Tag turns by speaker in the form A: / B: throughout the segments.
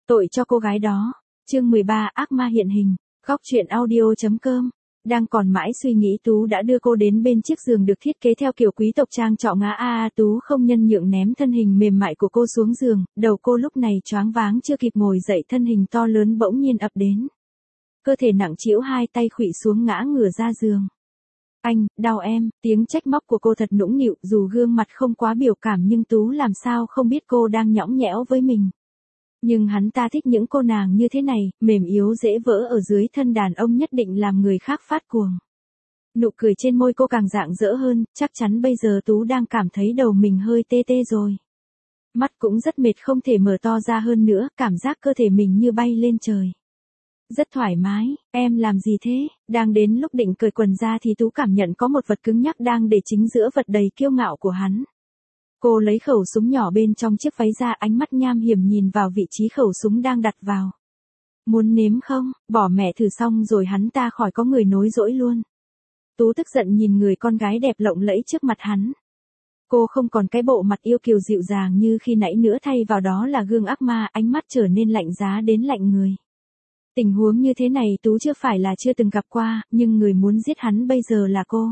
A: Tội cho cô gái đó. Chương 13 ác ma hiện hình. Góc truyện audio.com. Đang còn mãi suy nghĩ Tú đã đưa cô đến bên chiếc giường được thiết kế theo kiểu quý tộc trang trọng ngã Tú không nhân nhượng ném thân hình mềm mại của cô xuống giường, đầu cô lúc này choáng váng chưa kịp ngồi dậy thân hình to lớn bỗng nhiên ập đến. Cơ thể nặng trĩu hai tay khuỵu xuống ngã ngửa ra giường. Anh, đau em, tiếng trách móc của cô thật nũng nịu dù gương mặt không quá biểu cảm nhưng Tú làm sao không biết cô đang nhõng nhẽo với mình. Nhưng hắn ta thích những cô nàng như thế này, mềm yếu dễ vỡ ở dưới thân đàn ông nhất định làm người khác phát cuồng. Nụ cười trên môi cô càng rạng rỡ hơn, chắc chắn bây giờ Tú đang cảm thấy đầu mình hơi tê tê rồi. Mắt cũng rất mệt không thể mở to ra hơn nữa, cảm giác cơ thể mình như bay lên trời. Rất thoải mái, em làm gì thế? Đang đến lúc định cởi quần ra thì Tú cảm nhận có một vật cứng nhắc đang để chính giữa vật đầy kiêu ngạo của hắn. Cô lấy khẩu súng nhỏ bên trong chiếc váy ra, ánh mắt nham hiểm nhìn vào vị trí khẩu súng đang đặt vào. Muốn nếm không? Bỏ mẹ thử xong rồi hắn ta khỏi có người nối dỗi luôn. Tú tức giận nhìn người con gái đẹp lộng lẫy trước mặt hắn. Cô không còn cái bộ mặt yêu kiều dịu dàng như khi nãy nữa, thay vào đó là gương ác ma, ánh mắt trở nên lạnh giá đến lạnh người. Tình huống như thế này Tú chưa phải là chưa từng gặp qua, nhưng người muốn giết hắn bây giờ là cô.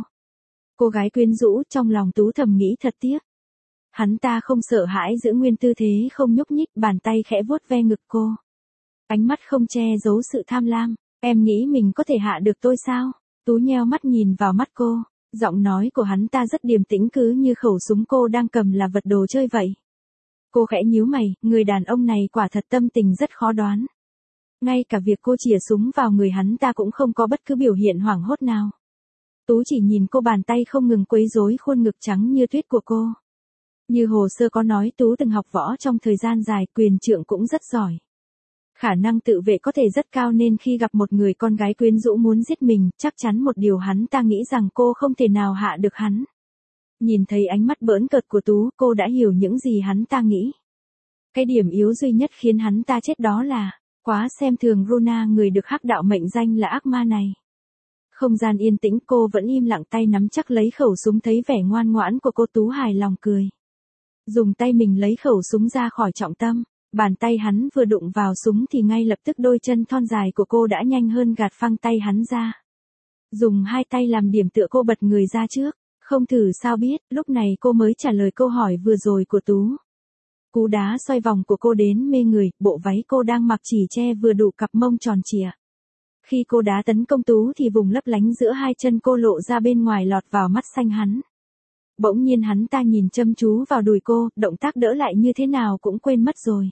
A: Cô gái quyến rũ, trong lòng Tú thầm nghĩ thật tiếc. Hắn ta không sợ hãi giữ nguyên tư thế không nhúc nhích, bàn tay khẽ vuốt ve ngực cô. Ánh mắt không che giấu sự tham lam. Em nghĩ mình có thể hạ được tôi sao? Tú nheo mắt nhìn vào mắt cô. Giọng nói của hắn ta rất điềm tĩnh, cứ như khẩu súng cô đang cầm là vật đồ chơi vậy. Cô khẽ nhíu mày, người đàn ông này quả thật tâm tình rất khó đoán. Ngay cả việc cô chĩa súng vào người hắn ta cũng không có bất cứ biểu hiện hoảng hốt nào. Tú chỉ nhìn cô, bàn tay không ngừng quấy rối khuôn ngực trắng như tuyết của cô. Như hồ sơ có nói, Tú từng học võ trong thời gian dài, quyền trượng cũng rất giỏi. Khả năng tự vệ có thể rất cao, nên khi gặp một người con gái quyến rũ muốn giết mình, chắc chắn một điều hắn ta nghĩ rằng cô không thể nào hạ được hắn. Nhìn thấy ánh mắt bỡn cợt của Tú, cô đã hiểu những gì hắn ta nghĩ. Cái điểm yếu duy nhất khiến hắn ta chết đó là quá xem thường Runa, người được hắc đạo mệnh danh là ác ma này. Không gian yên tĩnh, cô vẫn im lặng, tay nắm chắc lấy khẩu súng. Thấy vẻ ngoan ngoãn của cô, Tú hài lòng cười. Dùng tay mình lấy khẩu súng ra khỏi trọng tâm. Bàn tay hắn vừa đụng vào súng thì ngay lập tức đôi chân thon dài của cô đã nhanh hơn gạt phăng tay hắn ra. Dùng hai tay làm điểm tựa, cô bật người ra trước. Không thử sao biết, lúc này cô mới trả lời câu hỏi vừa rồi của Tú. Cú đá xoay vòng của cô đến mê người, bộ váy cô đang mặc chỉ che vừa đủ cặp mông tròn trịa. Khi cô đá tấn công Tú thì vùng lấp lánh giữa hai chân cô lộ ra bên ngoài, lọt vào mắt xanh hắn. Bỗng nhiên hắn ta nhìn chăm chú vào đùi cô, động tác đỡ lại như thế nào cũng quên mất rồi.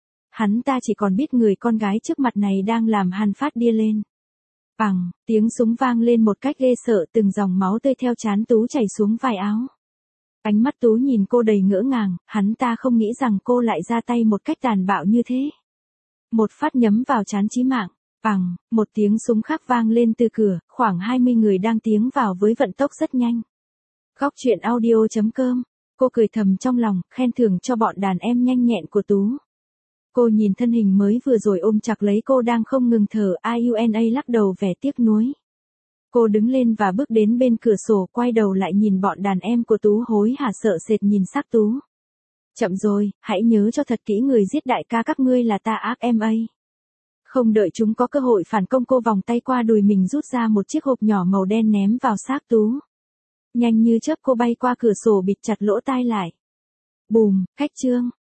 A: Hắn ta chỉ còn biết người con gái trước mặt này đang làm hắn phát điên lên. Bằng, tiếng súng vang lên một cách ghê sợ, từng dòng máu tươi theo trán Tú chảy xuống vai áo. Ánh mắt Tú nhìn cô đầy ngỡ ngàng, hắn ta không nghĩ rằng cô lại ra tay một cách tàn bạo như thế. Một phát nhắm vào trán chí mạng. Bằng, một tiếng súng khác vang lên từ cửa, khoảng 20 người đang tiến vào với vận tốc rất nhanh. Góc truyện audio.com. Cô cười thầm trong lòng, khen thưởng cho bọn đàn em nhanh nhẹn của Tú. Cô nhìn thân hình mới vừa rồi ôm chặt lấy cô đang không ngừng thở, Iuna lắc đầu vẻ tiếc nuối. Cô đứng lên và bước đến bên cửa sổ, quay đầu lại nhìn bọn đàn em của Tú hối hả sợ sệt nhìn xác Tú. Chậm rồi, hãy nhớ cho thật kỹ, người giết đại ca các ngươi là ta ác em. Không đợi chúng có cơ hội phản công, cô vòng tay qua đùi mình rút ra một chiếc hộp nhỏ màu đen ném vào xác Tú. Nhanh như chớp cô bay qua cửa sổ, bịt chặt lỗ tai lại. Bùm, cách chương.